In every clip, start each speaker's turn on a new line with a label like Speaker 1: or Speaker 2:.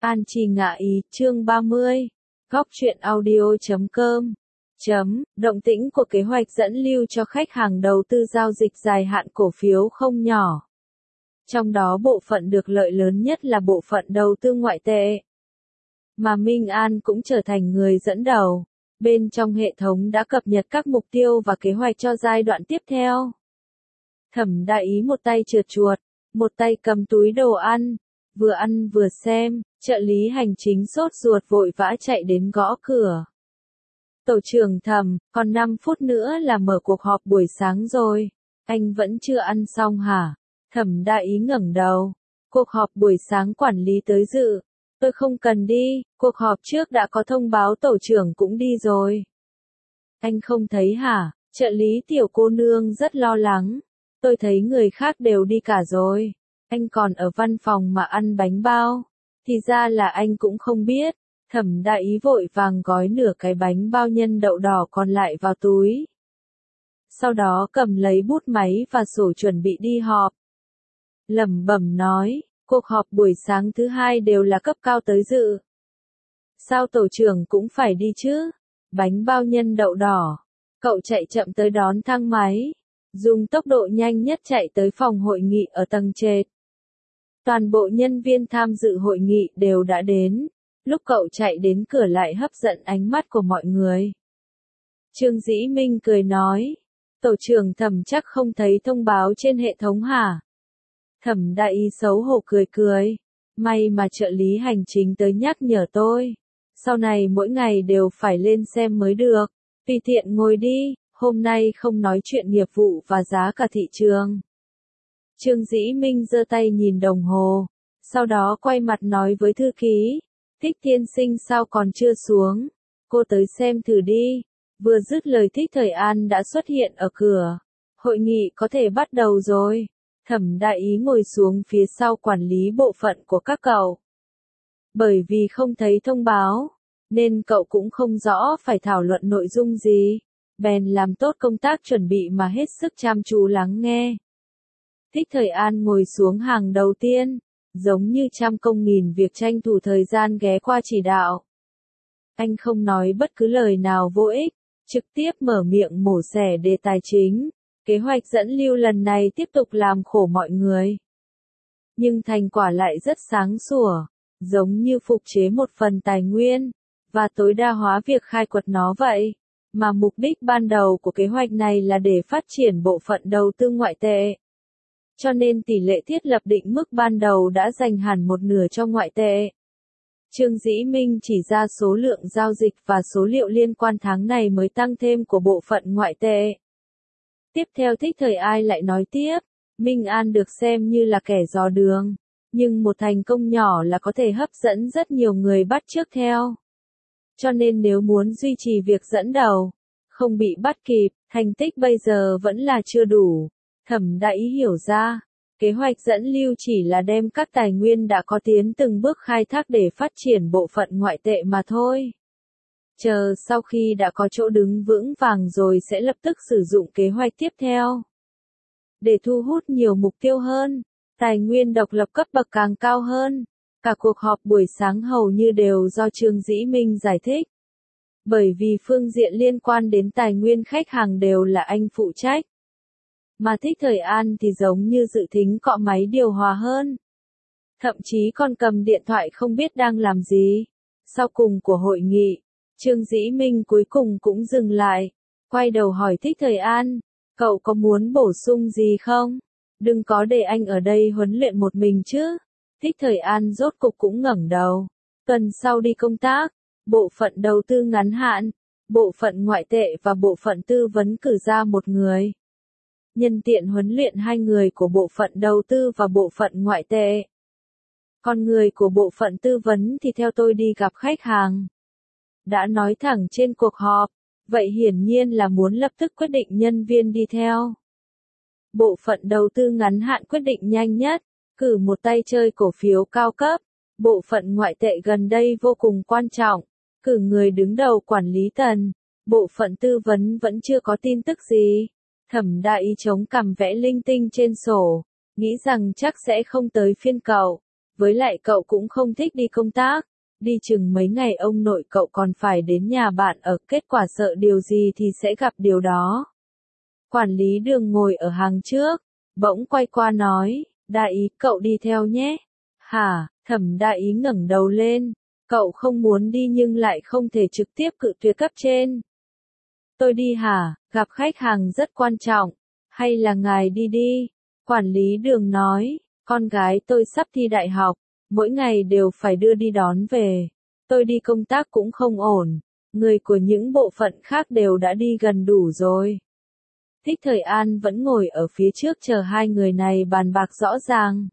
Speaker 1: An Chi ngạ ý, chương 30. Góc truyện audio.com. Động tĩnh của kế hoạch dẫn lưu cho khách hàng đầu tư giao dịch dài hạn cổ phiếu không nhỏ. Trong đó bộ phận được lợi lớn nhất là bộ phận đầu tư ngoại tệ. Mà Minh An cũng trở thành người dẫn đầu. Bên trong hệ thống đã cập nhật các mục tiêu và kế hoạch cho giai đoạn tiếp theo. Thẩm Đại Ý một tay trượt chuột, một tay cầm túi đồ ăn vừa xem, trợ lý hành chính sốt ruột vội vã chạy đến gõ cửa. Tổ trưởng Thẩm, còn 5 phút nữa là mở cuộc họp buổi sáng rồi, anh vẫn chưa ăn xong hả? Thẩm Đại Ý ngẩng đầu, cuộc họp buổi sáng quản lý tới dự, tôi không cần đi, cuộc họp trước đã có thông báo tổ trưởng cũng đi rồi. Anh không thấy hả? Trợ lý tiểu cô nương rất lo lắng, tôi thấy người khác đều đi cả rồi. Anh còn ở văn phòng mà ăn bánh bao, thì ra là anh cũng không biết. Thẩm Đại Ý vội vàng gói nửa cái bánh bao nhân đậu đỏ còn lại vào túi. Sau đó cầm lấy bút máy và sổ chuẩn bị đi họp. Lẩm bẩm nói, cuộc họp buổi sáng thứ hai đều là cấp cao tới dự. Sao tổ trưởng cũng phải đi chứ? Bánh bao nhân đậu đỏ. Cậu chạy chậm tới đón thang máy, dùng tốc độ nhanh nhất chạy tới phòng hội nghị ở tầng trệt. Toàn bộ nhân viên tham dự hội nghị đều đã đến, lúc cậu chạy đến cửa lại hấp dẫn ánh mắt của mọi người. Trương Dĩ Minh cười nói, tổ trưởng Thẩm chắc không thấy thông báo trên hệ thống hả? Thẩm Đại Ý xấu hổ cười, may mà trợ lý hành chính tới nhắc nhở tôi, sau này mỗi ngày đều phải lên xem mới được, tùy tiện ngồi đi, hôm nay không nói chuyện nghiệp vụ và giá cả thị trường. Trương Dĩ Minh giơ tay nhìn đồng hồ, sau đó quay mặt nói với thư ký, Thích tiên sinh sao còn chưa xuống, cô tới xem thử đi. Vừa dứt lời Thích Thời An đã xuất hiện ở cửa, hội nghị có thể bắt đầu rồi. Thẩm Đại Ý ngồi xuống phía sau quản lý bộ phận của các cậu. Bởi vì không thấy thông báo, nên cậu cũng không rõ phải thảo luận nội dung gì, bèn làm tốt công tác chuẩn bị mà hết sức chăm chú lắng nghe. Thích Thời An ngồi xuống hàng đầu tiên, giống như trăm công nghìn việc tranh thủ thời gian ghé qua chỉ đạo. Anh không nói bất cứ lời nào vô ích, trực tiếp mở miệng mổ xẻ đề tài chính. Kế hoạch dẫn lưu lần này tiếp tục làm khổ mọi người. Nhưng thành quả lại rất sáng sủa, giống như phục chế một phần tài nguyên, và tối đa hóa việc khai quật nó vậy. Mà mục đích ban đầu của kế hoạch này là để phát triển bộ phận đầu tư ngoại tệ. Cho nên tỷ lệ thiết lập định mức ban đầu đã dành hẳn một nửa cho ngoại tệ. Trương Dĩ Minh chỉ ra số lượng giao dịch và số liệu liên quan tháng này mới tăng thêm của bộ phận ngoại tệ. Tiếp theo Thích Thời Ai lại nói tiếp, Minh An được xem như là kẻ dò đường, nhưng một thành công nhỏ là có thể hấp dẫn rất nhiều người bắt chước theo. Cho nên nếu muốn duy trì việc dẫn đầu, không bị bắt kịp, thành tích bây giờ vẫn là chưa đủ. Thẩm Đại Ý hiểu ra, kế hoạch dẫn lưu chỉ là đem các tài nguyên đã có tiến từng bước khai thác để phát triển bộ phận ngoại tệ mà thôi. Chờ sau khi đã có chỗ đứng vững vàng rồi sẽ lập tức sử dụng kế hoạch tiếp theo. Để thu hút nhiều mục tiêu hơn, tài nguyên độc lập cấp bậc càng cao hơn. Cả cuộc họp buổi sáng hầu như đều do Trương Dĩ Minh giải thích. Bởi vì phương diện liên quan đến tài nguyên khách hàng đều là anh phụ trách. Mà Thích Thời An thì giống như dự thính cọ máy điều hòa hơn. Thậm chí còn cầm điện thoại không biết đang làm gì. Sau cùng của hội nghị, Trương Dĩ Minh cuối cùng cũng dừng lại, quay đầu hỏi Thích Thời An, cậu có muốn bổ sung gì không? Đừng có để anh ở đây huấn luyện một mình chứ. Thích Thời An rốt cục cũng ngẩng đầu. Tuần sau đi công tác, bộ phận đầu tư ngắn hạn, bộ phận ngoại tệ và bộ phận tư vấn cử ra một người. Nhân tiện huấn luyện 2 người của bộ phận đầu tư và bộ phận ngoại tệ. Còn người của bộ phận tư vấn thì theo tôi đi gặp khách hàng. Đã nói thẳng trên cuộc họp, vậy hiển nhiên là muốn lập tức quyết định nhân viên đi theo. Bộ phận đầu tư ngắn hạn quyết định nhanh nhất, cử một tay chơi cổ phiếu cao cấp. Bộ phận ngoại tệ gần đây vô cùng quan trọng, cử người đứng đầu quản lý tần. Bộ phận tư vấn vẫn chưa có tin tức gì. Thẩm Đại Ý chống cằm vẽ linh tinh trên sổ, nghĩ rằng chắc sẽ không tới phiên cậu. Với lại cậu cũng không thích đi công tác. Đi chừng mấy ngày ông nội cậu còn phải đến nhà bạn ở, kết quả sợ điều gì thì sẽ gặp điều đó. Quản lý đường ngồi ở hàng trước, bỗng quay qua nói, đại ý cậu đi theo nhé. Hả, Thẩm đại ý ngẩng đầu lên, cậu không muốn đi nhưng lại không thể trực tiếp cự tuyệt cấp trên. Tôi đi hả, gặp khách hàng rất quan trọng, hay là ngài đi đi? Quản lý đường nói, con gái tôi sắp thi đại học, mỗi ngày đều phải đưa đi đón về. Tôi đi công tác cũng không ổn, người của những bộ phận khác đều đã đi gần đủ rồi. Thích Thời An vẫn ngồi ở phía trước chờ hai người này bàn bạc rõ ràng.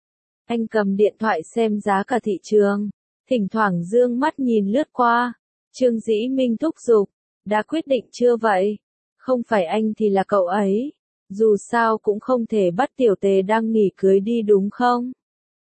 Speaker 1: Anh cầm điện thoại xem giá cả thị trường, thỉnh thoảng dương mắt nhìn lướt qua. Trương Dĩ Minh thúc giục, đã quyết định chưa vậy? Không phải anh thì là cậu ấy. Dù sao cũng không thể bắt tiểu tề đang nghỉ cưới đi đúng không?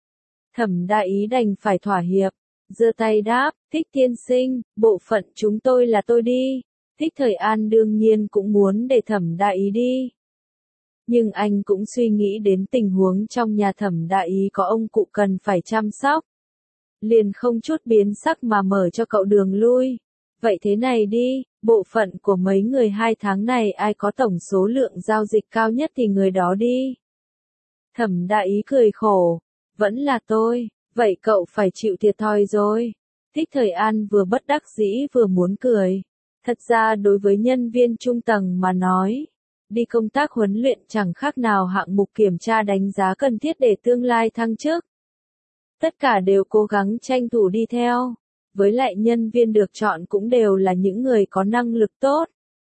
Speaker 1: Thẩm đại ý đành phải thỏa hiệp, giơ tay đáp, Thích tiên sinh, bộ phận chúng tôi là tôi đi. Thích Thời An đương nhiên cũng muốn để Thẩm đại ý đi. Nhưng anh cũng suy nghĩ đến tình huống trong nhà Thẩm đại ý có ông cụ cần phải chăm sóc. Liền không chút biến sắc mà mở cho cậu đường lui. Vậy thế này đi, bộ phận của mấy người 2 tháng này ai có tổng số lượng giao dịch cao nhất thì người đó đi. Thẩm đại ý cười khổ, vẫn là tôi, vậy cậu phải chịu thiệt thòi rồi. Thích Thời An vừa bất đắc dĩ vừa muốn cười. Thật ra đối với nhân viên trung tầng mà nói, đi công tác huấn luyện chẳng khác nào hạng mục kiểm tra đánh giá cần thiết để tương lai thăng chức. Tất cả đều cố gắng tranh thủ đi theo. Với lại nhân viên được chọn cũng đều là những người có năng lực tốt.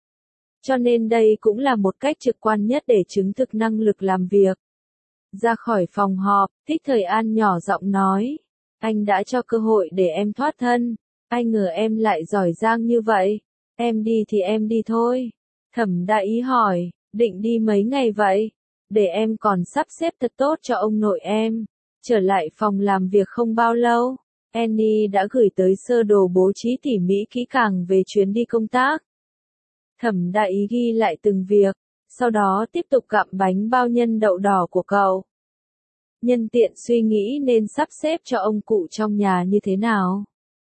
Speaker 1: Cho nên đây cũng là một cách trực quan nhất để chứng thực năng lực làm việc. Ra khỏi phòng họp, Thích Thời An nhỏ giọng nói, anh đã cho cơ hội để em thoát thân, ai ngờ em lại giỏi giang như vậy, em đi thì em đi thôi. Thẩm đại ý hỏi, định đi mấy ngày vậy? Để em còn sắp xếp thật tốt cho ông nội em. Trở lại phòng làm việc không bao lâu, Annie đã gửi tới sơ đồ bố trí tỉ mỉ kỹ càng về chuyến đi công tác. Thẩm đại ý ghi lại từng việc, sau đó tiếp tục gặm bánh bao nhân đậu đỏ của cậu. Nhân tiện suy nghĩ nên sắp xếp cho ông cụ trong nhà như thế nào.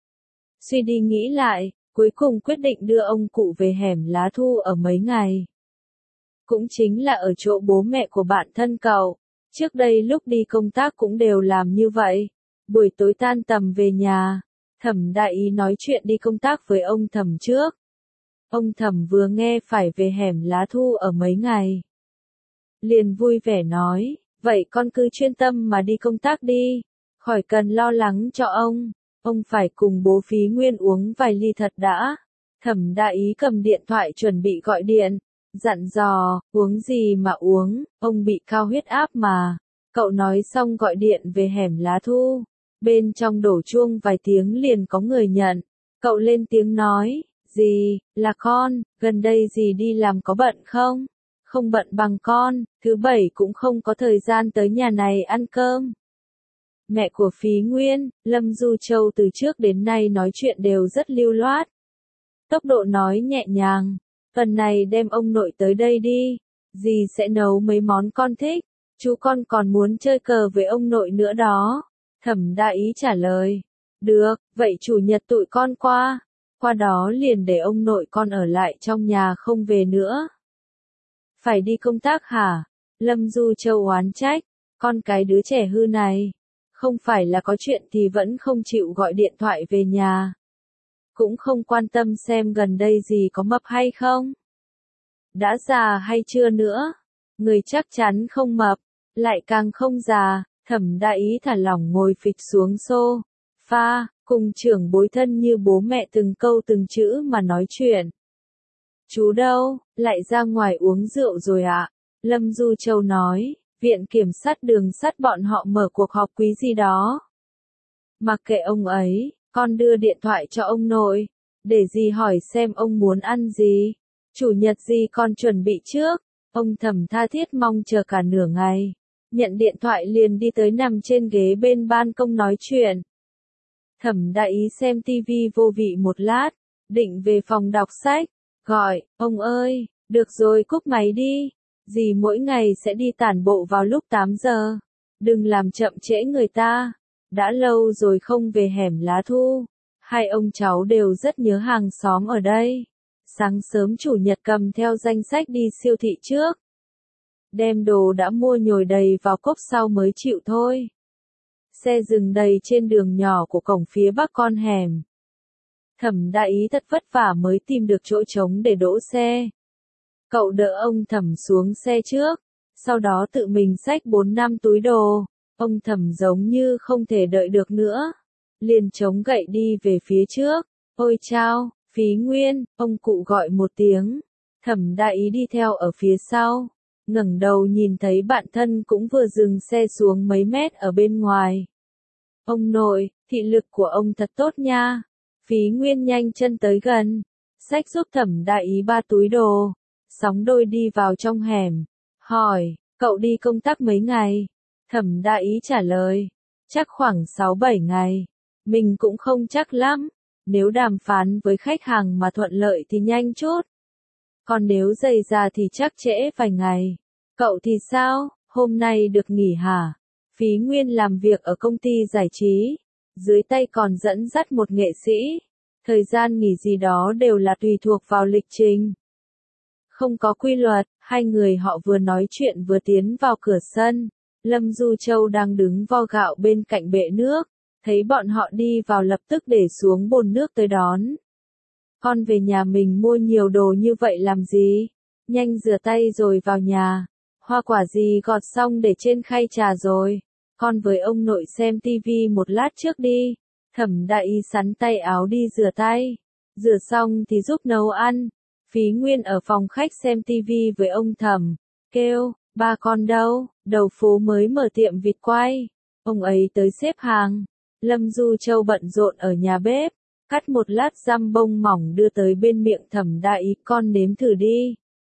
Speaker 1: Suy đi nghĩ lại, cuối cùng quyết định đưa ông cụ về hẻm lá thu ở mấy ngày. Cũng chính là ở chỗ bố mẹ của bạn thân cậu. Trước đây lúc đi công tác cũng đều làm như vậy. Buổi tối tan tầm về nhà, Thẩm đại ý nói chuyện đi công tác với ông Thẩm trước. Ông Thẩm vừa nghe phải về hẻm lá thu ở mấy ngày, liền vui vẻ nói, vậy con cứ chuyên tâm mà đi công tác đi, khỏi cần lo lắng cho ông phải cùng bố Phí Nguyên uống vài ly thật đã. Thẩm đại ý cầm điện thoại chuẩn bị gọi điện, dặn dò, uống gì mà uống, ông bị cao huyết áp mà. Cậu nói xong gọi điện về hẻm lá thu, bên trong đổ chuông vài tiếng liền có người nhận. Cậu lên tiếng nói, gì, là con, gần đây gì đi làm có bận không? Không bận bằng con, thứ bảy cũng không có thời gian tới nhà này ăn cơm. Mẹ của Phí Nguyên, Lâm Du Châu từ trước đến nay nói chuyện đều rất lưu loát. Tốc độ nói nhẹ nhàng, tuần này đem ông nội tới đây đi, dì sẽ nấu mấy món con thích, chú con còn muốn chơi cờ với ông nội nữa đó. Thẩm đại ý trả lời, được, vậy chủ nhật tụi con qua đó liền để ông nội con ở lại trong nhà không về nữa. Phải đi công tác hả? Lâm Du Châu oán trách, con cái đứa trẻ hư này, không phải là có chuyện thì vẫn không chịu gọi điện thoại về nhà. Cũng không quan tâm xem gần đây gì có mập hay không. Đã già hay chưa nữa? Người chắc chắn không mập, lại càng không già. Thẩm đại ý thả lỏng ngồi phịch xuống sofa, cùng trưởng bối thân như bố mẹ từng câu từng chữ mà nói chuyện. Chú đâu, lại ra ngoài uống rượu rồi ạ? Lâm Du Châu nói, viện kiểm sát đường sắt bọn họ mở cuộc họp quý gì đó. Mặc kệ ông ấy, con đưa điện thoại cho ông nội, để dì hỏi xem ông muốn ăn gì. Chủ nhật dì con chuẩn bị trước. Ông Thẩm tha thiết mong chờ cả nửa ngày. Nhận điện thoại liền đi tới nằm trên ghế bên ban công nói chuyện. Thẩm đại ý xem tivi vô vị một lát, định về phòng đọc sách, gọi, ông ơi, được rồi cúp máy đi, dì mỗi ngày sẽ đi tản bộ vào lúc 8 giờ, đừng làm chậm trễ người ta. Đã lâu rồi không về hẻm lá thu. Hai ông cháu đều rất nhớ hàng xóm ở đây. Sáng sớm chủ nhật cầm theo danh sách đi siêu thị trước. Đem đồ đã mua nhồi đầy vào cốp sau mới chịu thôi. Xe dừng đầy trên đường nhỏ của cổng phía bắc con hẻm. Thẩm Đại Ý thật vất vả mới tìm được chỗ trống để đỗ xe. Cậu đỡ ông Thẩm xuống xe trước, sau đó tự mình xách 4-5 túi đồ. Ông Thẩm giống như không thể đợi được nữa, liền chống gậy đi về phía trước. Ôi chao, Phí Nguyên, ông cụ gọi một tiếng. Thẩm Đại Ý đi theo ở phía sau, ngẩng đầu nhìn thấy bạn thân cũng vừa dừng xe xuống mấy mét ở bên ngoài. Ông nội, thị lực của ông thật tốt nha. Phí Nguyên nhanh chân tới gần, xách giúp Thẩm Đại Ý 3 túi đồ, sóng đôi đi vào trong hẻm, hỏi, cậu đi công tác mấy ngày? Thẩm Đại Ý trả lời, chắc khoảng 6-7 ngày, mình cũng không chắc lắm, nếu đàm phán với khách hàng mà thuận lợi thì nhanh chút, còn nếu dày dà thì chắc trễ vài ngày. Cậu thì sao, hôm nay được nghỉ hả? Phí Nguyên làm việc ở công ty giải trí, dưới tay còn dẫn dắt một nghệ sĩ, thời gian nghỉ gì đó đều là tùy thuộc vào lịch trình. Không có quy luật, hai người họ vừa nói chuyện vừa tiến vào cửa sân. Lâm Du Châu đang đứng vo gạo bên cạnh bệ nước, thấy bọn họ đi vào lập tức để xuống bồn nước tới đón. Con về nhà mình mua nhiều đồ như vậy làm gì? Nhanh rửa tay rồi vào nhà. Hoa quả gì gọt xong để trên khay trà rồi. Con với ông nội xem tivi một lát trước đi. Thẩm Đại Ý sắn tay áo đi rửa tay. Rửa xong thì giúp nấu ăn. Phí Nguyên ở phòng khách xem tivi với ông Thẩm, kêu, ba con đâu? Đầu phố mới mở tiệm vịt quay. Ông ấy tới xếp hàng. Lâm Du Châu bận rộn ở nhà bếp, cắt một lát dăm bông mỏng đưa tới bên miệng Thẩm Đại Ý, con nếm thử đi.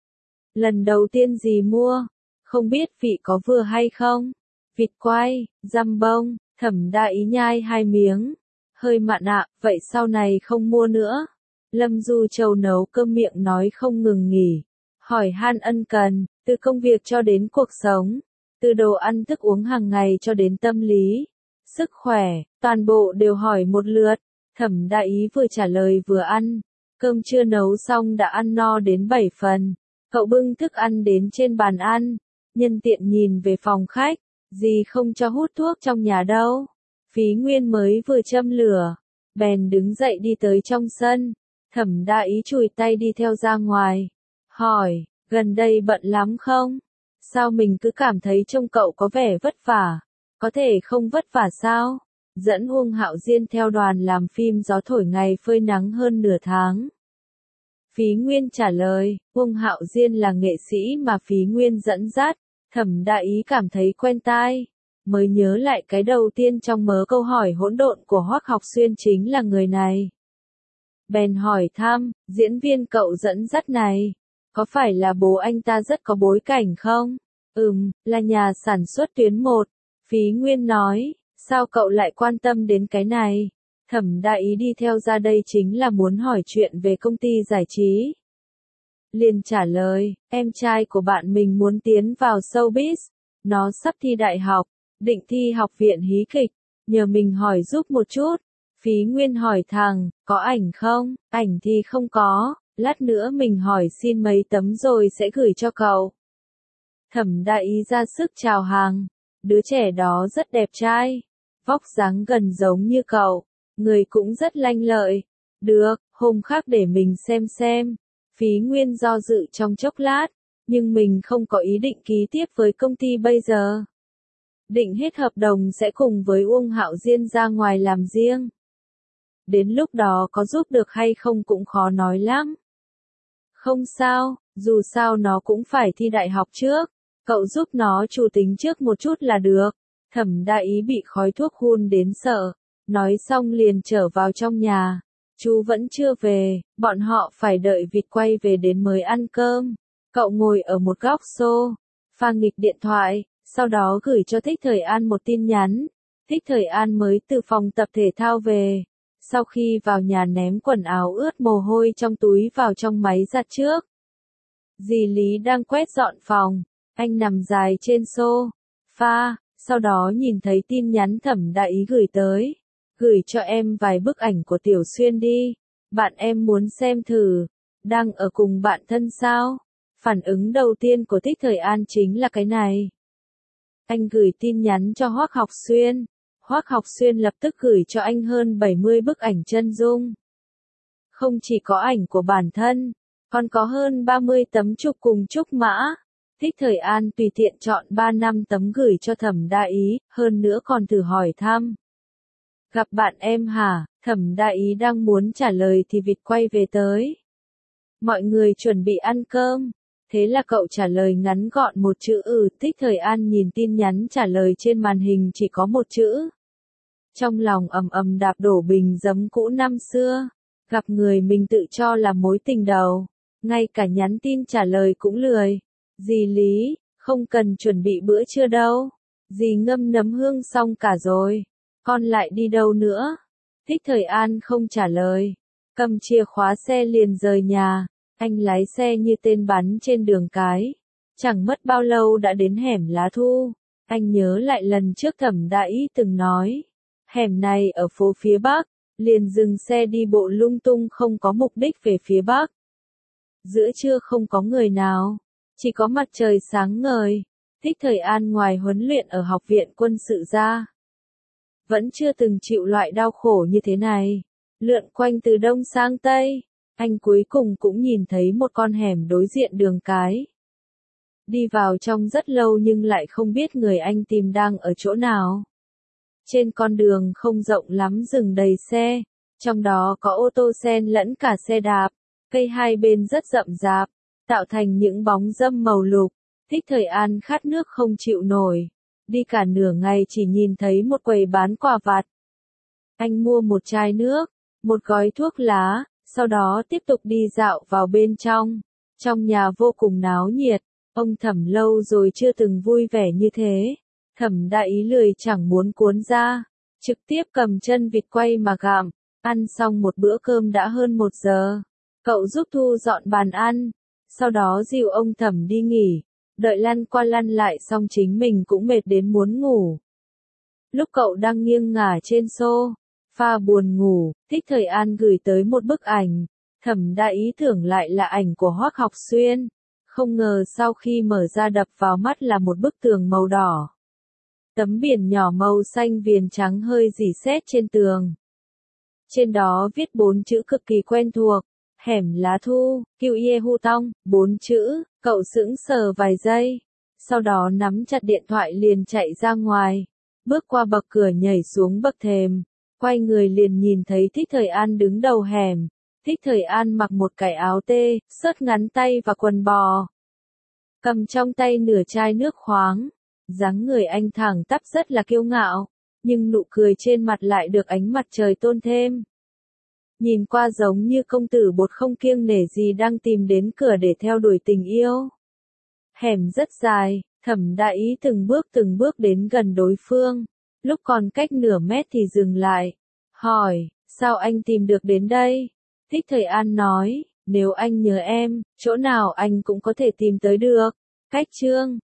Speaker 1: Lần đầu tiên dì mua, không biết vị có vừa hay không? Vịt quay, dăm bông, Thẩm Đại Ý nhai 2 miếng. Hơi mặn ạ, vậy sau này không mua nữa. Lâm Du Châu nấu cơm miệng nói không ngừng nghỉ. Hỏi han ân cần, từ công việc cho đến cuộc sống. Từ đồ ăn thức uống hàng ngày cho đến tâm lý, sức khỏe, toàn bộ đều hỏi một lượt. Thẩm Đại Ý vừa trả lời vừa ăn. Cơm chưa nấu xong đã ăn no đến 7 phần. Cậu bưng thức ăn đến trên bàn ăn. Nhân tiện nhìn về phòng khách. Dì không cho hút thuốc trong nhà đâu. Phí Nguyên mới vừa châm lửa. Bèn đứng dậy đi tới trong sân. Thẩm Đại Ý chùi tay đi theo ra ngoài. Hỏi, gần đây bận lắm không? Sao mình cứ cảm thấy trông cậu có vẻ vất vả? Có thể không vất vả sao? Dẫn Uông Hạo Diên theo đoàn làm phim Gió thổi ngày phơi nắng hơn nửa tháng. Phí Nguyên trả lời, Uông Hạo Diên là nghệ sĩ mà Phí Nguyên dẫn dắt. Thẩm Đại Ý cảm thấy quen tai. Mới nhớ lại cái đầu tiên trong mớ câu hỏi hỗn độn của Hoắc Học Xuyên chính là người này. Bèn hỏi thăm, diễn viên cậu dẫn dắt này, có phải là bố anh ta rất có bối cảnh không? Là nhà sản xuất tuyến 1. Phí Nguyên nói, sao cậu lại quan tâm đến cái này? Thẩm Đại Ý đi theo ra đây chính là muốn hỏi chuyện về công ty giải trí. Liền trả lời, em trai của bạn mình muốn tiến vào showbiz. Nó sắp thi đại học, định thi học viện hí kịch, nhờ mình hỏi giúp một chút. Phí Nguyên hỏi thằng, có ảnh không? Ảnh thì không có, lát nữa mình hỏi xin mấy tấm rồi sẽ gửi cho cậu. Thẩm Đại Ý ra sức chào hàng, đứa trẻ đó rất đẹp trai, vóc dáng gần giống như cậu, người cũng rất lanh lợi. Được, hôm khác để mình xem. Phí Nguyên do dự trong chốc lát, nhưng mình không có ý định ký tiếp với công ty bây giờ. Định hết hợp đồng sẽ cùng với Uông Hạo Diên ra ngoài làm riêng. Đến lúc đó có giúp được hay không cũng khó nói lắm. Không sao, dù sao nó cũng phải thi đại học trước. Cậu giúp nó chủ tính trước một chút là được. Thẩm Đại Ý bị khói thuốc hun đến sợ. Nói xong liền trở vào trong nhà. Chú vẫn chưa về, bọn họ phải đợi vịt quay về đến mới ăn cơm. Cậu ngồi ở một góc pha nghịch điện thoại, sau đó gửi cho Thích Thời An một tin nhắn. Thích Thời An mới từ phòng tập thể thao về. Sau khi vào nhà ném quần áo ướt mồ hôi trong túi vào trong máy giặt trước. Dì Lý đang quét dọn phòng. Anh nằm dài trên sofa, Sau đó nhìn thấy tin nhắn Thẩm Đại Ý gửi tới. Gửi cho em vài bức ảnh của Tiểu Xuyên đi. Bạn em muốn xem thử. Đang ở cùng bạn thân sao? Phản ứng đầu tiên của Thích Thời An chính là cái này. Anh gửi tin nhắn cho Hoắc Học Xuyên. Hoắc Học Xuyên lập tức gửi cho anh hơn 70 bức ảnh chân dung. Không chỉ có ảnh của bản thân, còn có hơn 30 tấm chụp cùng trúc mã. Thích Thời An tùy tiện chọn 3-5 tấm gửi cho Thẩm Đại Ý, hơn nữa còn thử hỏi thăm. Gặp bạn em hả? Thẩm Đại Ý đang muốn trả lời thì vịt quay về tới. Mọi người chuẩn bị ăn cơm. Thế là cậu trả lời ngắn gọn một chữ Thích Thời An nhìn tin nhắn trả lời trên màn hình chỉ có một chữ. Trong lòng ầm ầm đạp đổ bình giấm cũ năm xưa. Gặp người mình tự cho là mối tình đầu. Ngay cả nhắn tin trả lời cũng lười. Dì Lý, không cần chuẩn bị bữa trưa đâu. Dì ngâm nấm hương xong cả rồi. Con lại đi đâu nữa? Thích Thời An không trả lời. Cầm chìa khóa xe liền rời nhà. Anh lái xe như tên bắn trên đường cái. Chẳng mất bao lâu đã đến hẻm Lá Thu. Anh nhớ lại lần trước Thẩm Đại Ý từng nói. Hẻm này ở phố phía Bắc. Liền dừng xe đi bộ lung tung không có mục đích về phía Bắc. Giữa trưa không có người nào. Chỉ có mặt trời sáng ngời. Thích Thời An ngoài huấn luyện ở học viện quân sự ra. Vẫn chưa từng chịu loại đau khổ như thế này. Lượn quanh từ đông sang tây. Anh cuối cùng cũng nhìn thấy một con hẻm đối diện đường cái. Đi vào trong rất lâu nhưng lại không biết người anh tìm đang ở chỗ nào. Trên con đường không rộng lắm dừng đầy xe. Trong đó có ô tô sen lẫn cả xe đạp. Cây hai bên rất rậm rạp. Tạo thành những bóng râm màu lục. Thích Thời An khát nước không chịu nổi. Đi cả nửa ngày chỉ nhìn thấy một quầy bán quà vặt. Anh mua một chai nước, một gói thuốc lá, sau đó tiếp tục đi dạo vào bên trong. Trong nhà vô cùng náo nhiệt, ông Thẩm lâu rồi chưa từng vui vẻ như thế. Thẩm Đại Ý lười chẳng muốn cuốn ra, trực tiếp cầm chân vịt quay mà gặm. Ăn xong một bữa cơm đã hơn 1 giờ. Cậu giúp Thu dọn bàn ăn, sau đó dìu ông Thẩm đi nghỉ. Đợi lăn qua lăn lại xong chính mình cũng mệt đến muốn ngủ. Lúc cậu đang nghiêng ngả trên sofa buồn ngủ, Thích Thời An gửi tới một bức ảnh. Thẩm Đại Ý tưởng lại là ảnh của Hoắc Học Xuyên. Không ngờ sau khi mở ra đập vào mắt là một bức tường màu đỏ. Tấm biển nhỏ màu xanh viền trắng hơi rỉ sét trên tường. Trên đó viết 4 chữ cực kỳ quen thuộc. Hẻm Lá Thu, Kiêu Ye Hu Tong, 4 chữ. Cậu sững sờ vài giây. Sau đó nắm chặt điện thoại liền chạy ra ngoài. Bước qua bậc cửa nhảy xuống bậc thềm. Quay người liền nhìn thấy Thích Thời An đứng đầu hẻm. Thích Thời An mặc một cái áo tê, xớt ngắn tay và quần bò. Cầm trong tay nửa chai nước khoáng. Dáng người anh thẳng tắp rất là kiêu ngạo. Nhưng nụ cười trên mặt lại được ánh mặt trời tôn thêm. Nhìn qua giống như công tử bột không kiêng nể gì đang tìm đến cửa để theo đuổi tình yêu. Hẻm rất dài, Thẩm Đại Ý từng bước đến gần đối phương. Lúc còn cách nửa mét thì dừng lại. Hỏi, sao anh tìm được đến đây? Thích Thời An nói, nếu anh nhớ em, chỗ nào anh cũng có thể tìm tới được. Cách chương